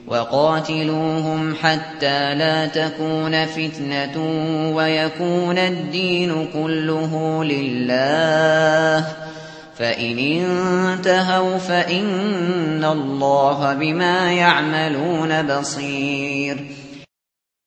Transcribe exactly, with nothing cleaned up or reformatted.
وقاتلوهم حتى لا تكون فتنة ويكون الدين كله لله، فإن انتهوا فإن الله بما يعملون بصير.